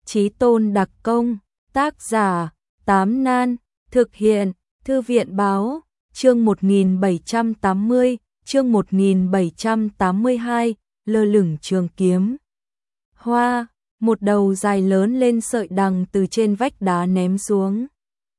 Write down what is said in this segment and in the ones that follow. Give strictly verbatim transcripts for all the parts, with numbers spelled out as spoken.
Chí Tôn đặc công, tác giả, Tám Nan, thực hiện, Thư viện báo, chương một nghìn bảy trăm tám mươi, chương một nghìn bảy trăm tám mươi hai, lơ lửng trường kiếm. Hoa, một đầu dài lớn lên sợi đằng từ trên vách đá ném xuống.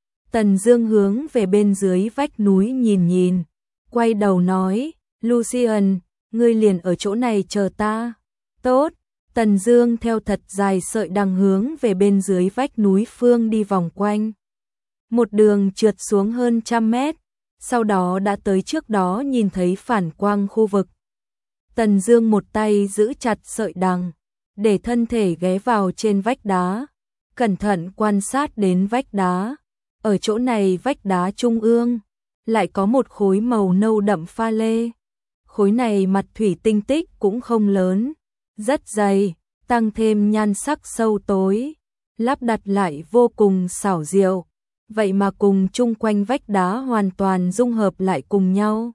Tần Dương hướng về bên dưới vách núi nhìn nhìn, quay đầu nói, Lucian, ngươi liền ở chỗ này chờ ta. Tốt. Tần Dương theo thật dài sợi đằng hướng về bên dưới vách núi phương đi vòng quanh. Một đường trượt xuống hơn trăm mét, sau đó đã tới trước đó nhìn thấy phản quang khu vực. Tần Dương một tay giữ chặt sợi đằng, để thân thể ghé vào trên vách đá, cẩn thận quan sát đến vách đá. Ở chỗ này vách đá trung ương, lại có một khối màu nâu đậm pha lê. Khối này mặt thủy tinh tích cũng không lớn, rất dày, tăng thêm nhan sắc sâu tối, lắp đặt lại vô cùng xảo diệu, vậy mà cùng chung quanh vách đá hoàn toàn dung hợp lại cùng nhau.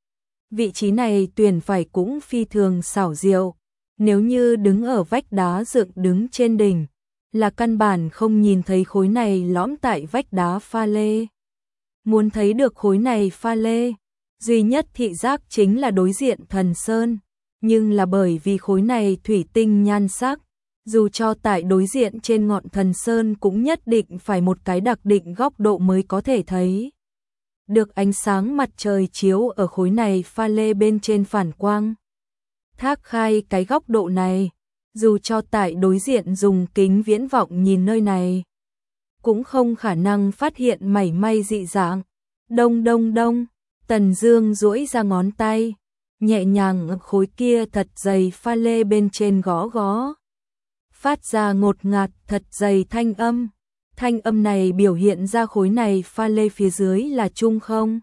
Vị trí này tuyển phải cũng phi thường xảo diệu, nếu như đứng ở vách đá dựng đứng trên đỉnh, là căn bản không nhìn thấy khối này lõm tại vách đá pha lê. Muốn thấy được khối này pha lê, duy nhất thị giác chính là đối diện thần sơn. Nhưng là bởi vì khối này thủy tinh nhan sắc, dù cho tại đối diện trên ngọn thần sơn cũng nhất định phải một cái đặc định góc độ mới có thể thấy được ánh sáng mặt trời chiếu ở khối này pha lê bên trên phản quang. Thác khai cái góc độ này, dù cho tại đối diện dùng kính viễn vọng nhìn nơi này, cũng không khả năng phát hiện mảy may dị dạng. Đông đông đông, Tần Dương duỗi ra ngón tay, nhẹ nhàng khối kia thật dày pha lê bên trên gõ gõ, phát ra ngột ngạt thật dày thanh âm. Thanh âm này biểu hiện ra khối này pha lê phía dưới là trung không.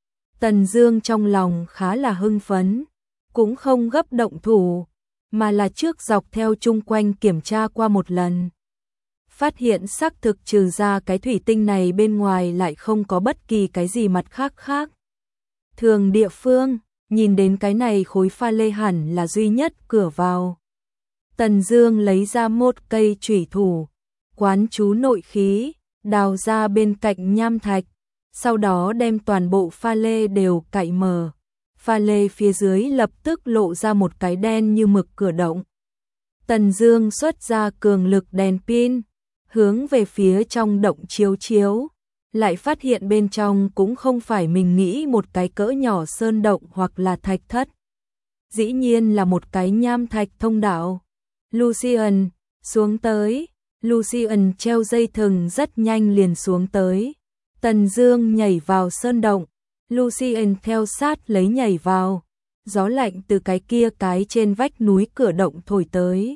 Tần Dương trong lòng khá là hưng phấn, cũng không gấp động thủ, mà là trước dọc theo chung quanh kiểm tra qua một lần. Phát hiện xác thực trừ ra cái thủy tinh này bên ngoài lại không có bất kỳ cái gì mặt khác khác thường địa phương. Nhìn đến cái này khối pha lê hẳn là duy nhất cửa vào. Tần Dương lấy ra một cây chủy thủ, quán chú nội khí, đào ra bên cạnh nham thạch, sau đó đem toàn bộ pha lê đều cạy mở. Pha lê phía dưới lập tức lộ ra một cái đen như mực cửa động. Tần Dương xuất ra cường lực đèn pin, hướng về phía trong động chiếu chiếu, lại phát hiện bên trong cũng không phải mình nghĩ một cái cỡ nhỏ sơn động hoặc là thạch thất. Dĩ nhiên là một cái nham thạch thông đạo. Lucian, xuống tới. Lucian treo dây thừng rất nhanh liền xuống tới. Tần Dương nhảy vào sơn động, Lucian theo sát lấy nhảy vào. Gió lạnh từ cái kia cái trên vách núi cửa động thổi tới,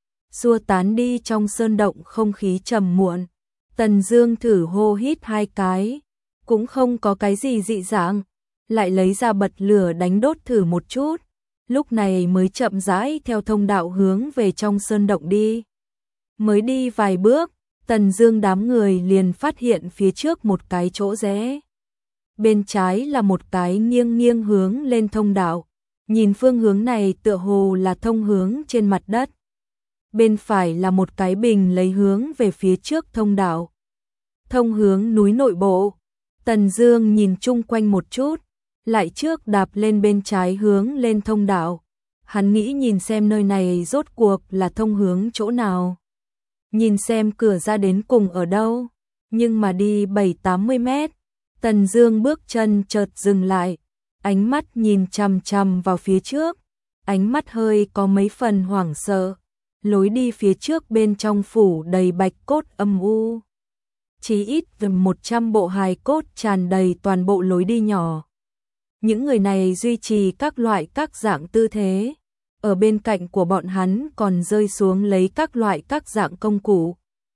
xua tán đi trong sơn động không khí trầm muộn. Tần Dương thử hô hít hai cái, cũng không có cái gì dị dạng, lại lấy ra bật lửa đánh đốt thử một chút, lúc này mới chậm rãi theo thông đạo hướng về trong sơn động đi. Mới đi vài bước, Tần Dương đám người liền phát hiện phía trước một cái chỗ rẽ. Bên trái là một cái nghiêng nghiêng hướng lên thông đạo, nhìn phương hướng này tựa hồ là thông hướng trên mặt đất. Bên phải là một cái bình lấy hướng về phía trước thông đạo, thông hướng núi nội bộ. Tần Dương nhìn chung quanh một chút, lại trước đạp lên bên trái hướng lên thông đạo. Hắn nghĩ nhìn xem nơi này rốt cuộc là thông hướng chỗ nào, nhìn xem cửa ra đến cùng ở đâu. Nhưng mà đi bảy tám mươi mét, Tần Dương bước chân chợt dừng lại, ánh mắt nhìn chằm chằm vào phía trước, ánh mắt hơi có mấy phần hoảng sợ. Lối đi phía trước bên trong phủ đầy bạch cốt âm u, chỉ ít gần một trăm bộ hài cốt tràn đầy toàn bộ lối đi nhỏ. Những người này duy trì các loại các dạng tư thế, ở bên cạnh của bọn hắn còn rơi xuống lấy các loại các dạng công cụ.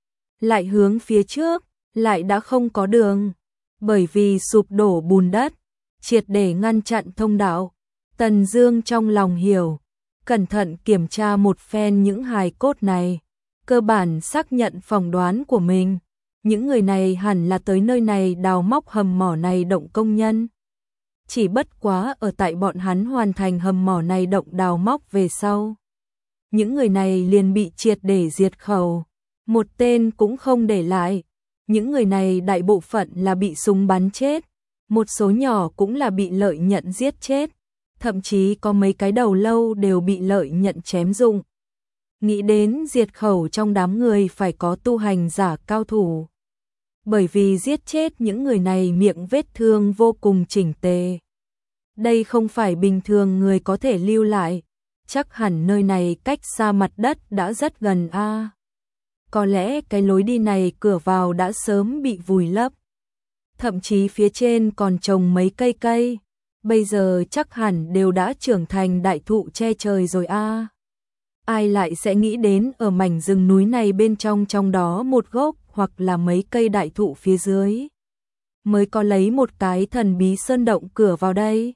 Lại hướng phía trước, lại đã không có đường, bởi vì sụp đổ bùn đất, triệt để ngăn chặn thông đạo. Tần Dương trong lòng hiểu, cẩn thận kiểm tra một phen những hài cốt này, cơ bản xác nhận phỏng đoán của mình. Những người này hẳn là tới nơi này đào móc hầm mỏ này động công nhân. Chỉ bất quá ở tại bọn hắn hoàn thành hầm mỏ này động đào móc về sau, những người này liền bị triệt để diệt khẩu. một tên cũng không để lại. Những người này đại bộ phận là bị súng bắn chết, một số nhỏ cũng là bị lợi nhận giết chết, thậm chí có mấy cái đầu lâu đều bị lợi nhận chém rụng. Nghĩ đến diệt khẩu trong đám người phải có tu hành giả cao thủ. Bởi vì giết chết những người này miệng vết thương vô cùng chỉnh tề. Đây không phải bình thường người có thể lưu lại, chắc hẳn nơi này cách xa mặt đất đã rất gần a. À, có lẽ cái lối đi này cửa vào đã sớm bị vùi lấp. Thậm chí phía trên còn trồng mấy cây cây, bây giờ chắc hẳn đều đã trưởng thành đại thụ che trời rồi a. À, ai lại sẽ nghĩ đến ở mảnh rừng núi này bên trong trong đó một gốc hoặc là mấy cây đại thụ phía dưới mới có lấy một cái thần bí sơn động cửa vào đây.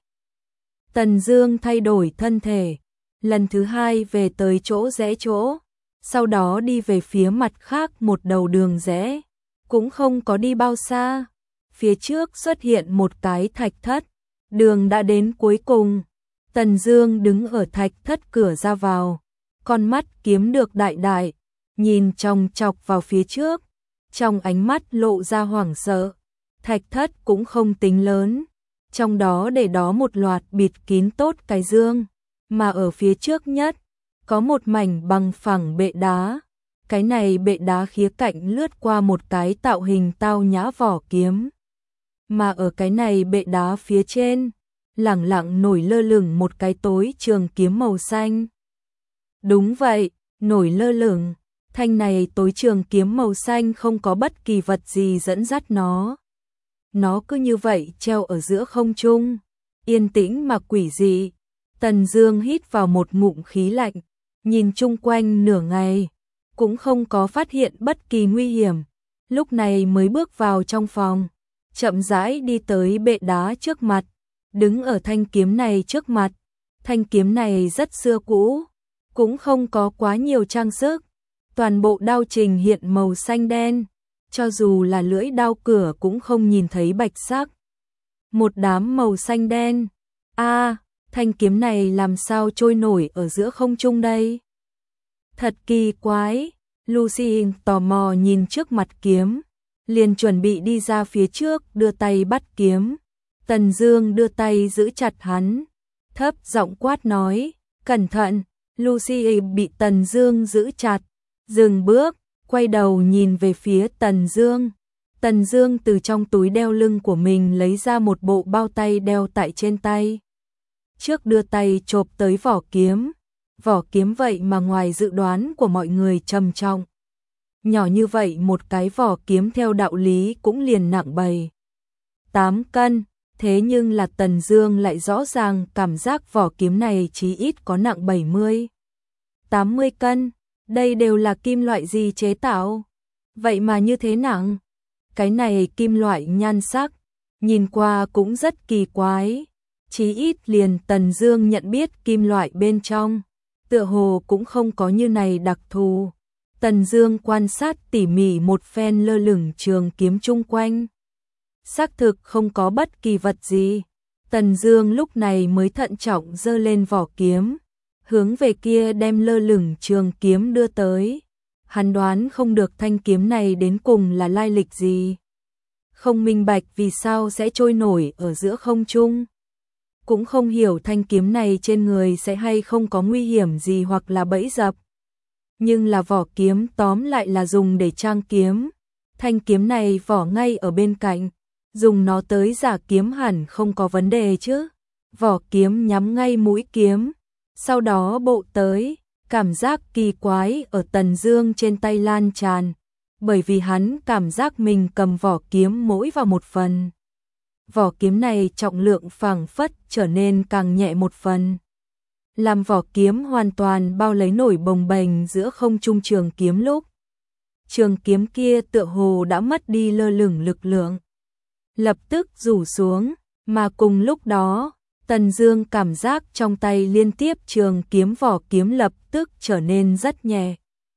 Tần Dương thay đổi thân thể, lần thứ hai về tới chỗ rẽ chỗ, sau đó đi về phía mặt khác một đầu đường rẽ, cũng không có đi bao xa. Phía trước xuất hiện một cái thạch thất, đường đã đến cuối cùng. Tần Dương đứng ở thạch thất cửa ra vào, con mắt kiếm được đại đại, nhìn chòng chọc vào phía trước, trong ánh mắt lộ ra hoảng sợ. Thạch thất cũng không tính lớn, trong đó để đó một loạt bịt kín tốt cái dương, mà ở phía trước nhất có một mảnh bằng phẳng bệ đá. Cái này bệ đá khía cạnh lướt qua một cái tạo hình tao nhã vỏ kiếm, mà ở cái này bệ đá phía trên lẳng lặng nổi lơ lửng một cái tối trường kiếm màu xanh. Đúng vậy, nổi lơ lửng, thanh này tối trường kiếm màu xanh không có bất kỳ vật gì dẫn dắt nó. Nó cứ như vậy treo ở giữa không trung, yên tĩnh mà quỷ dị. Tần Dương hít vào một ngụm khí lạnh, nhìn chung quanh nửa ngày, cũng không có phát hiện bất kỳ nguy hiểm. Lúc này mới bước vào trong phòng, chậm rãi đi tới bệ đá trước mặt, đứng ở thanh kiếm này trước mặt. Thanh kiếm này rất xưa cũ, cũng không có quá nhiều trang sức, toàn bộ đao trình hiện màu xanh đen, cho dù là lưỡi đao cửa cũng không nhìn thấy bạch sắc. Một đám màu xanh đen. A, à, thanh kiếm này làm sao trôi nổi ở giữa không trung đây? Thật kỳ quái. Lucy tò mò nhìn trước mặt kiếm, liền chuẩn bị đi ra phía trước đưa tay bắt kiếm. Tần Dương đưa tay giữ chặt hắn, thấp giọng quát nói, cẩn thận. Lucy bị Tần Dương giữ chặt, dừng bước, quay đầu nhìn về phía Tần Dương. Tần Dương từ trong túi đeo lưng của mình lấy ra một bộ bao tay đeo tại trên tay. Trước đưa tay chộp tới vỏ kiếm. Vỏ kiếm vậy mà ngoài dự đoán của mọi người trầm trọng. Nhỏ như vậy một cái vỏ kiếm theo đạo lý cũng liền nặng bảy, tám cân, thế nhưng là Tần Dương lại rõ ràng cảm giác vỏ kiếm này chí ít có nặng bảy mươi, tám mươi cân. Đây đều là kim loại gì chế tạo? Vậy mà như thế nặng? Cái này kim loại nhan sắc, nhìn qua cũng rất kỳ quái. Chí ít liền Tần Dương nhận biết kim loại bên trong, tựa hồ cũng không có như này đặc thù. Tần Dương quan sát tỉ mỉ một phen lơ lửng trường kiếm chung quanh. Xác thực không có bất kỳ vật gì. Tần Dương lúc này mới thận trọng giơ lên vỏ kiếm, hướng về kia đem lơ lửng trường kiếm đưa tới. Hắn đoán không được thanh kiếm này đến cùng là lai lịch gì, không minh bạch vì sao sẽ trôi nổi ở giữa không trung, cũng không hiểu thanh kiếm này trên người sẽ hay không có nguy hiểm gì hoặc là bẫy dập. Nhưng là vỏ kiếm tóm lại là dùng để trang kiếm. Thanh kiếm này vỏ ngay ở bên cạnh, dùng nó tới giả kiếm hẳn không có vấn đề chứ. Vỏ kiếm nhắm ngay mũi kiếm, sau đó bộ tới. Cảm giác kỳ quái ở Tần Dương trên tay lan tràn, bởi vì hắn cảm giác mình cầm vỏ kiếm mỗi vào một phần. Vỏ kiếm này trọng lượng phảng phất trở nên càng nhẹ một phần, làm vỏ kiếm hoàn toàn bao lấy nổi bồng bềnh giữa không trung trường kiếm lúc. Trường kiếm kia tựa hồ đã mất đi lơ lửng lực lượng, lập tức rủ xuống, mà cùng lúc đó, Tần Dương cảm giác trong tay liên tiếp trường kiếm vỏ kiếm lập tức trở nên rất nhẹ.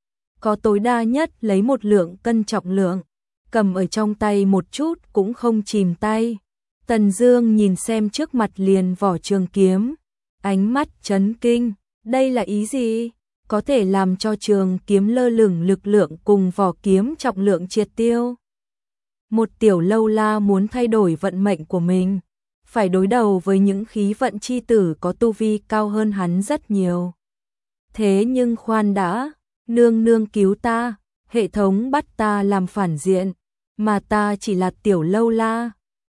Có tối đa nhất lấy một lượng cân trọng lượng, cầm ở trong tay một chút cũng không chìm tay. Tần Dương nhìn xem trước mặt liền vỏ trường kiếm, ánh mắt chấn kinh, đây là ý gì? có thể làm cho trường kiếm lơ lửng lực lượng cùng vỏ kiếm trọng lượng triệt tiêu. Một tiểu lâu la muốn thay đổi vận mệnh của mình, phải đối đầu với những khí vận chi tử có tu vi cao hơn hắn rất nhiều. Thế nhưng khoan đã, nương nương cứu ta, hệ thống bắt ta làm phản diện, mà ta chỉ là tiểu lâu la.